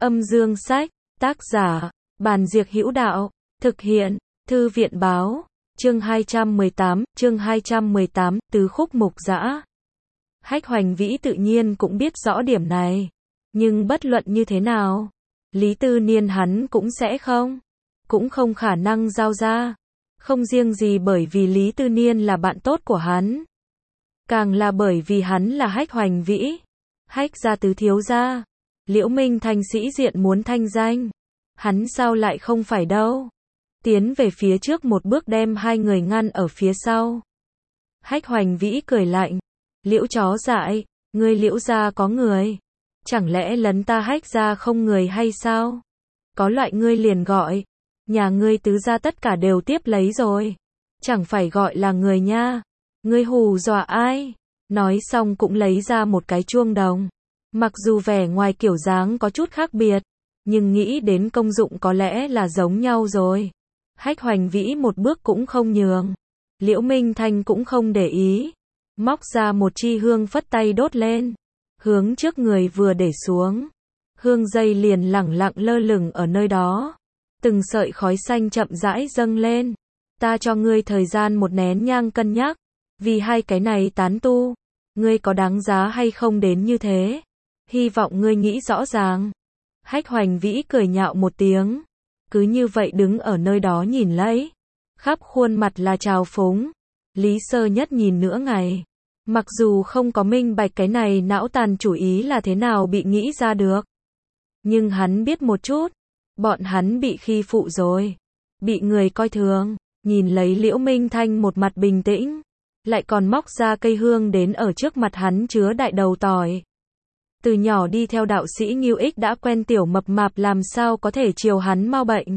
Âm dương sách, tác giả, Bàn Diệc Hữu Đạo, thực hiện, Thư viện báo, chương 218, tứ khúc mục dã. Hách Hoành Vĩ tự nhiên cũng biết rõ điểm này, nhưng bất luận như thế nào, Lý Tư Niên hắn cũng không khả năng giao ra. Không riêng gì bởi vì Lý Tư Niên là bạn tốt của hắn, càng là bởi vì hắn là Hách Hoành Vĩ, Hách gia tứ thiếu gia. Liễu Minh Thanh sĩ diện muốn thanh danh, hắn sao lại không phải đâu. Tiến về phía trước một bước đem hai người ngăn ở phía sau. Hách Hoành Vĩ cười lạnh, Liễu chó dại, ngươi Liễu gia có người, chẳng lẽ lấn ta Hách gia không người hay sao? Có loại ngươi liền gọi, nhà ngươi tứ gia tất cả đều tiếp lấy rồi, chẳng phải gọi là người nha, ngươi hù dọa ai? Nói xong cũng lấy ra một cái chuông đồng. Mặc dù vẻ ngoài kiểu dáng có chút khác biệt, nhưng nghĩ đến công dụng có lẽ là giống nhau rồi. Hách Hoành Vĩ một bước cũng không nhường. Liễu Minh Thanh cũng không để ý, móc ra một chi hương phất tay đốt lên, hướng trước người vừa để xuống. Hương dây liền lẳng lặng lơ lửng ở nơi đó, từng sợi khói xanh chậm rãi dâng lên. Ta cho ngươi thời gian một nén nhang cân nhắc, vì hai cái này tán tu, ngươi có đáng giá hay không đến như thế? Hy vọng ngươi nghĩ rõ ràng. Hách Hoành Vĩ cười nhạo một tiếng, cứ như vậy đứng ở nơi đó nhìn lấy, khắp khuôn mặt là trào phúng. Lý Sơ Nhất nhìn nửa ngày, mặc dù không có minh bạch cái này não tàn chủ ý là thế nào bị nghĩ ra được, nhưng hắn biết một chút, bọn hắn bị khi phụ rồi, bị người coi thường. Nhìn lấy Liễu Minh Thanh một mặt bình tĩnh, lại còn móc ra cây hương đến ở trước mặt hắn chứa đại đầu tỏi. Từ nhỏ đi theo đạo sĩ Ngưu Ích đã quen tiểu mập mạp làm sao có thể chiều hắn mau bệnh.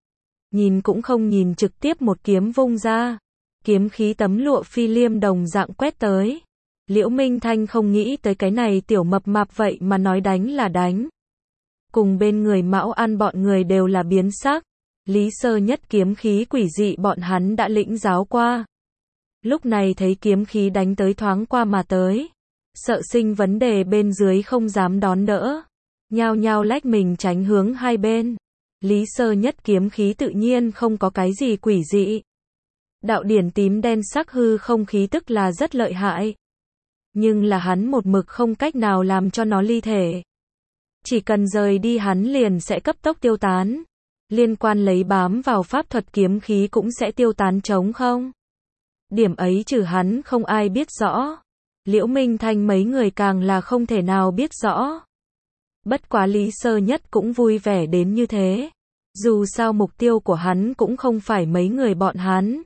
Nhìn cũng không nhìn trực tiếp một kiếm vung ra, kiếm khí tấm lụa phi liêm đồng dạng quét tới. Liễu Minh Thanh không nghĩ tới cái này tiểu mập mạp vậy mà nói đánh là đánh. Cùng bên người Mão An bọn người đều là biến sắc. Lý Sơ Nhất kiếm khí quỷ dị bọn hắn đã lĩnh giáo qua. Lúc này thấy kiếm khí đánh tới thoáng qua mà tới, sợ sinh vấn đề bên dưới không dám đón đỡ, nhao nhao lách mình tránh hướng hai bên. Lý Sơ Nhất kiếm khí tự nhiên không có cái gì quỷ dị. Đạo điển tím đen sắc hư không khí tức là rất lợi hại, nhưng là hắn một mực không cách nào làm cho nó ly thể. Chỉ cần rời đi hắn liền sẽ cấp tốc tiêu tán. Liên quan lấy bám vào pháp thuật kiếm khí cũng sẽ tiêu tán trống không. Điểm ấy trừ hắn không ai biết rõ. Liễu Minh Thanh mấy người càng là không thể nào biết rõ. Bất quá Lý Sơ Nhất cũng vui vẻ đến như thế. Dù sao mục tiêu của hắn cũng không phải mấy người bọn hắn,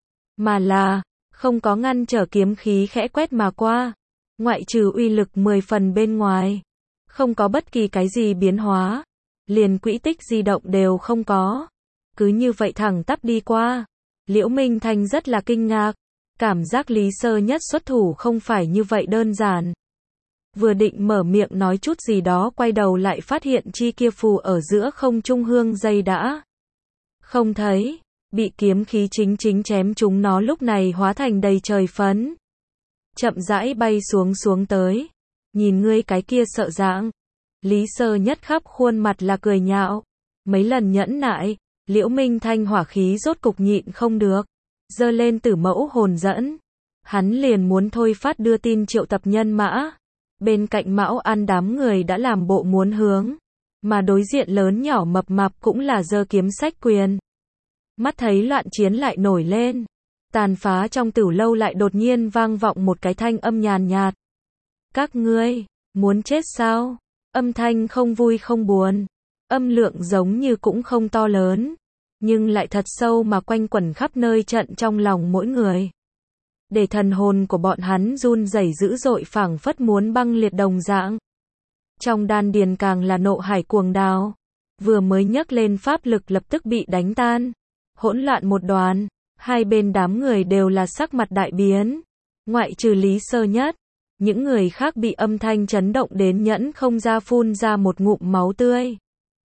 mà là không có ngăn trở kiếm khí khẽ quét mà qua. Ngoại trừ uy lực 10 phần bên ngoài, không có bất kỳ cái gì biến hóa, liền quỹ tích di động đều không có. Cứ như vậy thẳng tắp đi qua. Liễu Minh Thanh rất là kinh ngạc, cảm giác Lý Sơ Nhất xuất thủ không phải như vậy đơn giản. Vừa định mở miệng nói chút gì đó, quay đầu lại phát hiện chi kia phù ở giữa không trung hương dây đã không thấy, bị kiếm khí chính chém chúng nó lúc này hóa thành đầy trời phấn, chậm rãi bay xuống tới. Nhìn ngươi cái kia sợ dạng. Lý Sơ Nhất khắp khuôn mặt là cười nhạo. Mấy lần nhẫn nại, Liễu Minh Thanh hỏa khí rốt cục nhịn không được, giơ lên Tử Mẫu hồn dẫn. Hắn liền muốn thôi phát đưa tin triệu tập nhân mã. Bên cạnh Mão An đám người đã làm bộ muốn hướng, mà đối diện lớn nhỏ mập mạp cũng là giơ kiếm sách quyền. Mắt thấy loạn chiến lại nổi lên, tàn phá trong tử lâu lại đột nhiên vang vọng một cái thanh âm nhàn nhạt. Các ngươi muốn chết sao? Âm thanh không vui không buồn, âm lượng giống như cũng không to lớn, nhưng lại thật sâu mà quanh quẩn khắp nơi trận trong lòng mỗi người. Để thần hồn của bọn hắn run rẩy dữ dội phảng phất muốn băng liệt đồng dạng. Trong đan điền càng là nộ hải cuồng đào, vừa mới nhấc lên pháp lực lập tức bị đánh tan, hỗn loạn một đoàn, hai bên đám người đều là sắc mặt đại biến, ngoại trừ Lý Sơ Nhất. Những người khác bị âm thanh chấn động đến nhẫn không ra phun ra một ngụm máu tươi.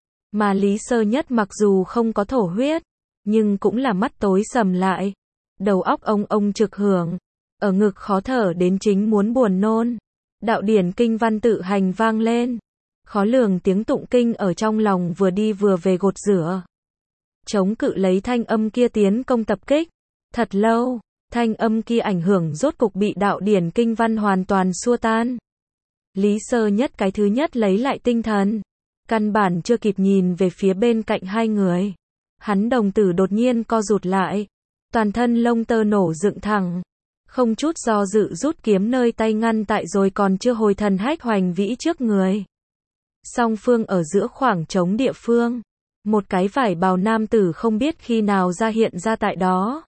Mà Lý Sơ Nhất mặc dù không có thổ huyết, nhưng cũng là mắt tối sầm lại, đầu óc ông trực hưởng, ở ngực khó thở đến chính muốn buồn nôn. Đạo điển kinh văn tự hành vang lên, Khó lường tiếng tụng kinh ở trong lòng vừa đi vừa về gột rửa. Chống cự lấy thanh âm kia tiến công tập kích. Thật lâu, thanh âm kia ảnh hưởng rốt cục bị đạo điển kinh văn hoàn toàn xua tan. Lý Sơ Nhất cái thứ nhất lấy lại tinh thần. Căn bản chưa kịp nhìn về phía bên cạnh hai người. Hắn đồng tử đột nhiên co rụt lại. Toàn thân lông tơ nổ dựng thẳng. Không chút do dự rút kiếm nơi tay ngăn tại rồi còn chưa hồi thần Hách Hoành Vĩ trước người. Song phương ở giữa khoảng trống địa phương. Một cái vải bào nam tử không biết khi nào ra hiện ra tại đó.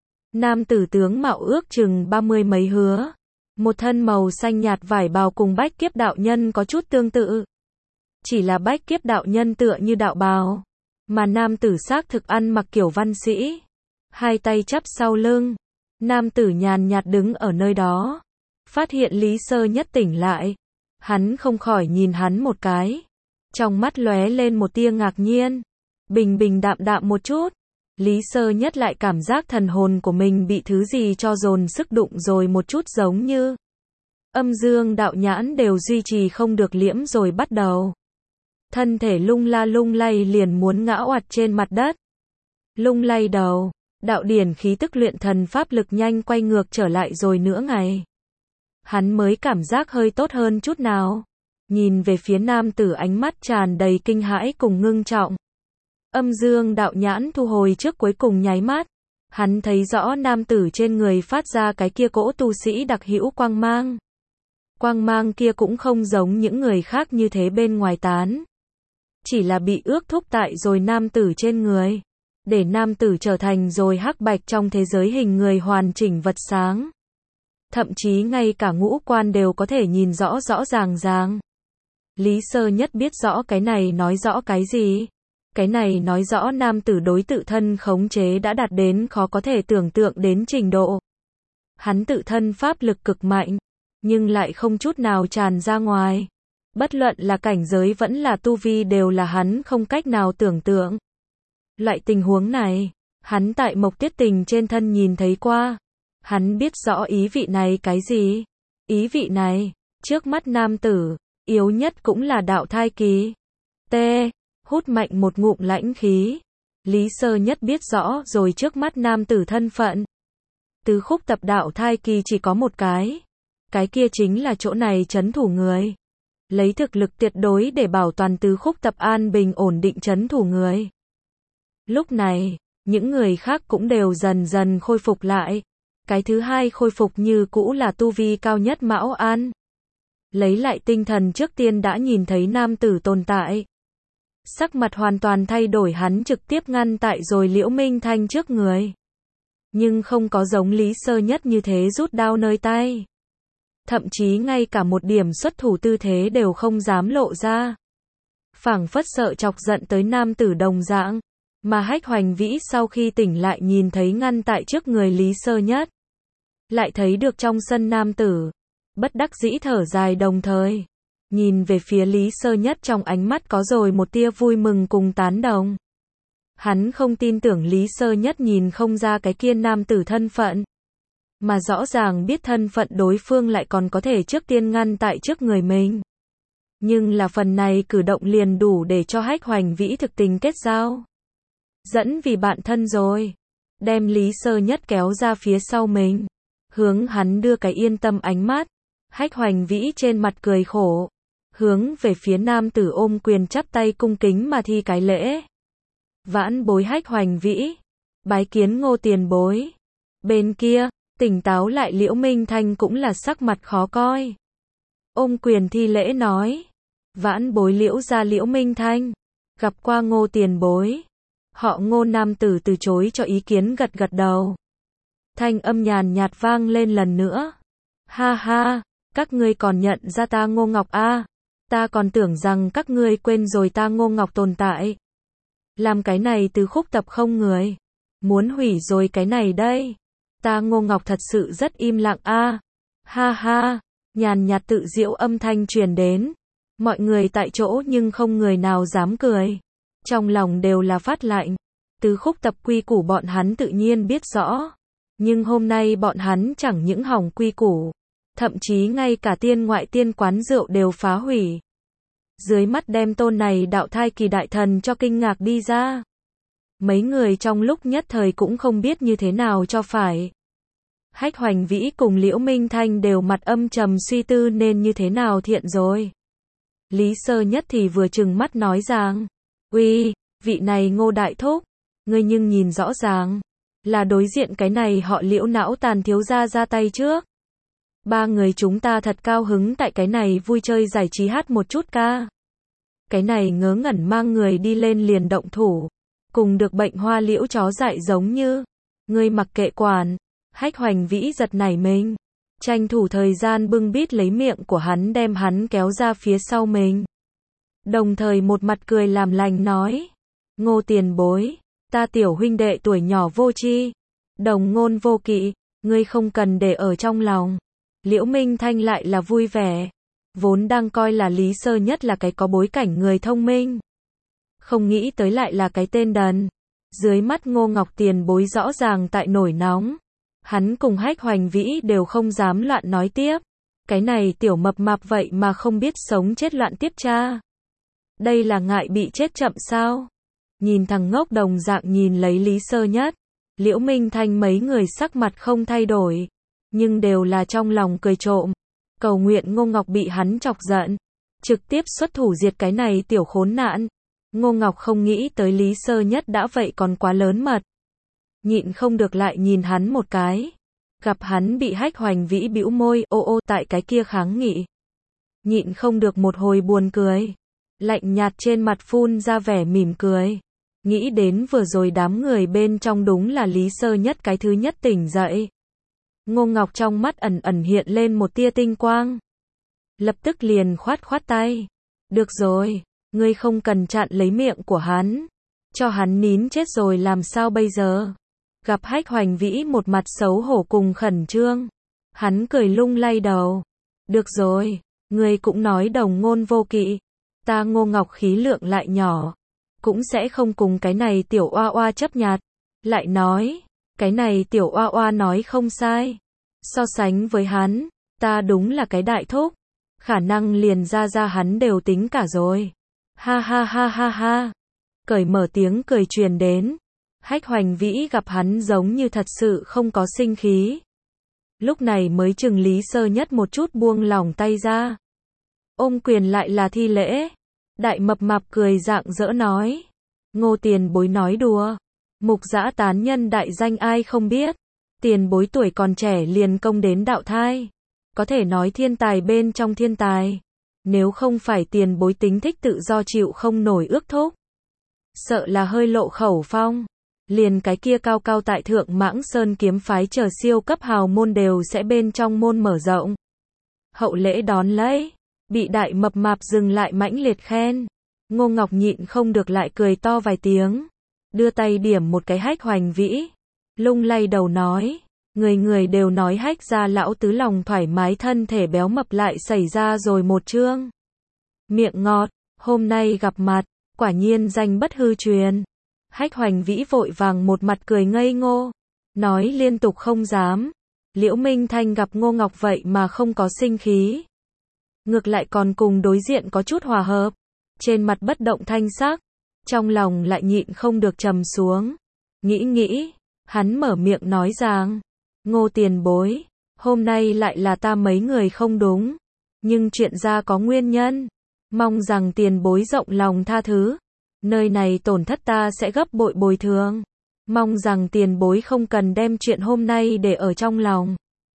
Nam tử tướng mạo ước chừng 30 mấy hứa. Một thân màu xanh nhạt vải bào cùng Bách Kiếp đạo nhân có chút tương tự. Chỉ là Bách Kiếp đạo nhân tựa như đạo bào. Mà nam tử xác thực ăn mặc kiểu văn sĩ. Hai tay chắp sau lưng. Nam tử nhàn nhạt đứng ở nơi đó. Phát hiện Lý Sơ Nhất tỉnh lại. Hắn không khỏi nhìn hắn một cái. Trong mắt lóe lên một tia ngạc nhiên. Bình bình đạm đạm một chút. Lý Sơ Nhất lại cảm giác thần hồn của mình bị thứ gì cho dồn sức đụng rồi một chút giống như. Âm dương đạo nhãn đều duy trì không được liễm rồi bắt đầu. Thân thể lung la lung lay liền muốn ngã oặt trên mặt đất. Lung lay đầu. Đạo điển khí tức luyện thần pháp lực nhanh quay ngược trở lại rồi nửa ngày. Hắn mới cảm giác hơi tốt hơn chút nào. Nhìn về phía nam tử ánh mắt tràn đầy kinh hãi cùng ngưng trọng. Âm dương đạo nhãn thu hồi trước cuối cùng nháy mắt. Hắn thấy rõ nam tử trên người phát ra cái kia cỗ tu sĩ đặc hữu quang mang. Quang mang kia cũng không giống những người khác như thế bên ngoài tán. Chỉ là bị ước thúc tại rồi nam tử trên người. Để nam tử trở thành rồi hắc bạch trong thế giới hình người hoàn chỉnh vật sáng. Thậm chí ngay cả ngũ quan đều có thể nhìn rõ rõ ràng ràng. Lý Sơ Nhất biết rõ cái này nói rõ cái gì. Cái này nói rõ nam tử đối tự thân khống chế đã đạt đến khó có thể tưởng tượng đến trình độ. Hắn tự thân pháp lực cực mạnh, nhưng lại không chút nào tràn ra ngoài. Bất luận là cảnh giới vẫn là tu vi đều là hắn không cách nào tưởng tượng. Loại tình huống này, hắn tại Mộc Tiết Tình trên thân nhìn thấy qua. Hắn biết rõ ý vị này cái gì. Ý vị này, trước mắt nam tử, yếu nhất cũng là đạo thai kỳ. T. Hút mạnh một ngụm lãnh khí. Lý Sơ Nhất biết rõ rồi trước mắt nam tử thân phận. Tứ khúc tập đạo thai kỳ chỉ có một cái. Cái kia chính là chỗ này trấn thủ người. Lấy thực lực tuyệt đối để bảo toàn tứ khúc tập an bình ổn định trấn thủ người. Lúc này, những người khác cũng đều dần dần khôi phục lại. Cái thứ hai khôi phục như cũ là tu vi cao nhất Mão An. Lấy lại tinh thần trước tiên đã nhìn thấy nam tử tồn tại. Sắc mặt hoàn toàn thay đổi, hắn trực tiếp ngăn tại rồi Liễu Minh Thanh trước người. Nhưng không có giống Lý Sơ Nhất như thế rút đao nơi tay. Thậm chí ngay cả một điểm xuất thủ tư thế đều không dám lộ ra. Phảng phất sợ chọc giận tới nam tử đồng dạng. Mà Hách Hoành Vĩ sau khi tỉnh lại nhìn thấy ngăn tại trước người Lý Sơ Nhất. Lại thấy được trong sân nam tử. Bất đắc dĩ thở dài đồng thời. Nhìn về phía Lý Sơ Nhất trong ánh mắt có rồi một tia vui mừng cùng tán đồng. Hắn không tin tưởng Lý Sơ Nhất nhìn không ra cái kia nam tử thân phận. Mà rõ ràng biết thân phận đối phương lại còn có thể trước tiên ngăn tại trước người mình. Nhưng là phần này cử động liền đủ để cho Hách Hoành Vĩ thực tình kết giao. Dẫn vì bạn thân rồi. Đem Lý Sơ Nhất kéo ra phía sau mình. Hướng hắn đưa cái yên tâm ánh mắt. Hách Hoành Vĩ trên mặt cười khổ. Hướng về phía nam tử ôm quyền chắp tay cung kính mà thi cái lễ. Vãn bối Hách Hoành Vĩ. Bái kiến Ngô tiền bối. Bên kia, tỉnh táo lại Liễu Minh Thanh cũng là sắc mặt khó coi. Ôm quyền thi lễ nói. Vãn bối Liễu gia Liễu Minh Thanh. Gặp qua Ngô tiền bối. Họ Ngô nam tử từ chối cho ý kiến gật gật đầu. Thanh âm nhàn nhạt vang lên lần nữa. Ha ha, các ngươi còn nhận ra ta Ngô Ngọc a? Ta còn tưởng rằng các ngươi quên rồi ta Ngô Ngọc tồn tại. Làm cái này từ khúc tập không người. Muốn hủy rồi cái này đây. Ta Ngô Ngọc thật sự rất im lặng a. Ha ha, nhàn nhạt tự giễu âm thanh truyền đến. Mọi người tại chỗ nhưng không người nào dám cười. Trong lòng đều là phát lạnh. Tứ khúc tập quy củ bọn hắn tự nhiên biết rõ. Nhưng hôm nay bọn hắn chẳng những hỏng quy củ. Thậm chí ngay cả tiên ngoại tiên quán rượu đều phá hủy. dưới mắt đem tôn này đạo thai kỳ đại thần cho kinh ngạc đi ra. Mấy người trong lúc nhất thời cũng không biết như thế nào cho phải. Hách Hoành Vĩ cùng Liễu Minh Thanh đều mặt âm trầm suy tư nên như thế nào thiện rồi. Lý Sơ Nhất thì vừa trừng mắt nói rằng, uy, vị này Ngô Đại Thúc, ngươi nhưng nhìn rõ ràng, là đối diện cái này họ Liễu não tàn thiếu gia ra tay trước. Ba người chúng ta thật cao hứng tại cái này vui chơi giải trí hát một chút ca. Cái này ngớ ngẩn mang người đi lên liền động thủ, cùng được bệnh hoa liễu chó dại giống như, ngươi mặc kệ quản. Hách Hoành Vĩ giật nảy mình, tranh thủ thời gian bưng bít lấy miệng của hắn đem hắn kéo ra phía sau mình. Đồng thời một mặt cười làm lành nói, Ngô tiền bối, ta tiểu huynh đệ tuổi nhỏ vô tri, đồng ngôn vô kỵ, ngươi không cần để ở trong lòng. Liễu Minh Thanh lại là vui vẻ, vốn đang coi là Lý Sơ Nhất là cái có bối cảnh người thông minh. Không nghĩ tới lại là cái tên đần. Dưới mắt Ngô Ngọc tiền bối rõ ràng tại nổi nóng. Hắn cùng Hách Hoành Vĩ đều không dám loạn nói tiếp. Cái này tiểu mập mạp vậy mà không biết sống chết loạn tiếp cha. Đây là ngại bị chết chậm sao? Nhìn thằng ngốc đồng dạng nhìn lấy Lý Sơ Nhất. Liễu Minh Thanh mấy người sắc mặt không thay đổi. Nhưng đều là trong lòng cười trộm. Cầu nguyện Ngô Ngọc bị hắn chọc giận. Trực tiếp xuất thủ diệt cái này tiểu khốn nạn. Ngô Ngọc không nghĩ tới Lý Sơ Nhất đã vậy còn quá lớn mật. Nhịn không được lại nhìn hắn một cái. Gặp hắn bị Hách Hoành Vĩ bĩu môi ô tại cái kia kháng nghị. Nhịn không được một hồi buồn cười. Lạnh nhạt trên mặt phun ra vẻ mỉm cười. Nghĩ đến vừa rồi đám người bên trong đúng là Lý Sơ Nhất cái thứ nhất tỉnh dậy. Ngô Ngọc trong mắt ẩn ẩn hiện lên một tia tinh quang. Lập tức liền khoát tay. Được rồi, ngươi không cần chặn lấy miệng của hắn. Cho hắn nín chết rồi làm sao bây giờ? Gặp Hách Hoành Vĩ một mặt xấu hổ cùng khẩn trương. Hắn cười lung lay đầu. Được rồi, ngươi cũng nói đồng ngôn vô kỵ. Ta Ngô Ngọc khí lượng lại nhỏ. Cũng sẽ không cùng cái này tiểu oa oa chấp nhặt. Lại nói, cái này tiểu oa oa nói không sai. So sánh với hắn, ta đúng là cái đại thúc. Khả năng liền ra hắn đều tính cả rồi. Ha ha ha ha ha. Cởi mở tiếng cười truyền đến. Hách Hoành Vĩ gặp hắn giống như thật sự không có sinh khí. Lúc này mới chừng Lý Sơ Nhất một chút buông lỏng tay ra. Ôm quyền lại là thi lễ. Đại mập mạp cười rạng rỡ nói. Ngô tiền bối nói đùa. Mục Dã tán nhân đại danh ai không biết. Tiền bối tuổi còn trẻ liền công đến đạo thai. Có thể nói thiên tài bên trong thiên tài. Nếu không phải tiền bối tính thích tự do chịu không nổi ước thúc. Sợ là hơi lộ khẩu phong. Liền cái kia cao cao tại thượng Mãng Sơn kiếm phái chờ siêu cấp hào môn đều sẽ bên trong môn mở rộng. Hậu lễ đón lấy. Bị đại mập mạp dừng lại mãnh liệt khen. Ngô Ngọc nhịn không được lại cười to vài tiếng. Đưa tay điểm một cái Hách Hoành Vĩ. Lung lay đầu nói. Người đều nói Hách gia lão tứ lòng thoải mái thân thể béo mập lại xảy ra rồi một chương. Miệng ngọt, hôm nay gặp mặt, quả nhiên danh bất hư truyền. Hách Hoành Vĩ vội vàng một mặt cười ngây ngô. Nói liên tục không dám. Liễu Minh Thanh gặp Ngô Ngọc vậy mà không có sinh khí. Ngược lại còn cùng đối diện có chút hòa hợp. Trên mặt bất động thanh sắc. Trong lòng lại nhịn không được trầm xuống. Nghĩ. Hắn mở miệng nói rằng. Ngô tiền bối. Hôm nay lại là ta mấy người không đúng. Nhưng chuyện ra có nguyên nhân. Mong rằng tiền bối rộng lòng tha thứ. Nơi này tổn thất ta sẽ gấp bội bồi thường. Mong rằng tiền bối không cần đem chuyện hôm nay để ở trong lòng.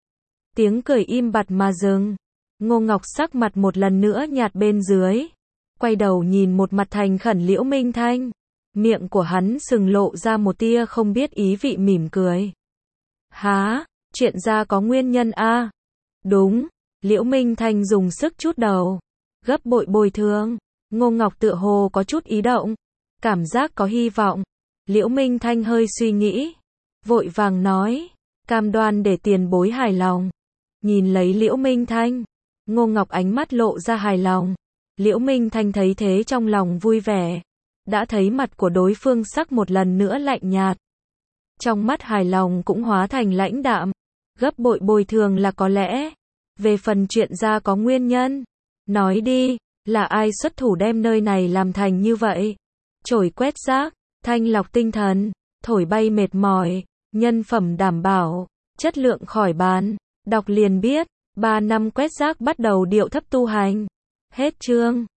Tiếng cười im bặt mà dừng. Ngô Ngọc sắc mặt một lần nữa nhạt bên dưới. Quay đầu nhìn một mặt thành khẩn Liễu Minh Thanh. Miệng của hắn sừng lộ ra một tia không biết ý vị mỉm cười. Hả? Chuyện ra có nguyên nhân a? Đúng. Liễu Minh Thanh dùng sức chút đầu. Gấp bội bồi thường. Ngô Ngọc tựa hồ có chút ý động. Cảm giác có hy vọng. Liễu Minh Thanh hơi suy nghĩ. Vội vàng nói. Cam đoan để tiền bối hài lòng. Nhìn lấy Liễu Minh Thanh. Ngô Ngọc ánh mắt lộ ra hài lòng. Liễu Minh Thanh thấy thế trong lòng vui vẻ. Đã thấy mặt của đối phương sắc một lần nữa lạnh nhạt. Trong mắt hài lòng cũng hóa thành lãnh đạm. Gấp bội bồi thường là có lẽ. Về phần chuyện ra có nguyên nhân. Nói đi. Là ai xuất thủ đem nơi này làm thành như vậy? Chổi quét rác, thanh lọc tinh thần, thổi bay mệt mỏi, nhân phẩm đảm bảo, chất lượng khỏi bàn. Đọc liền biết, 3 năm quét rác bắt đầu điệu thấp tu hành. Hết chương.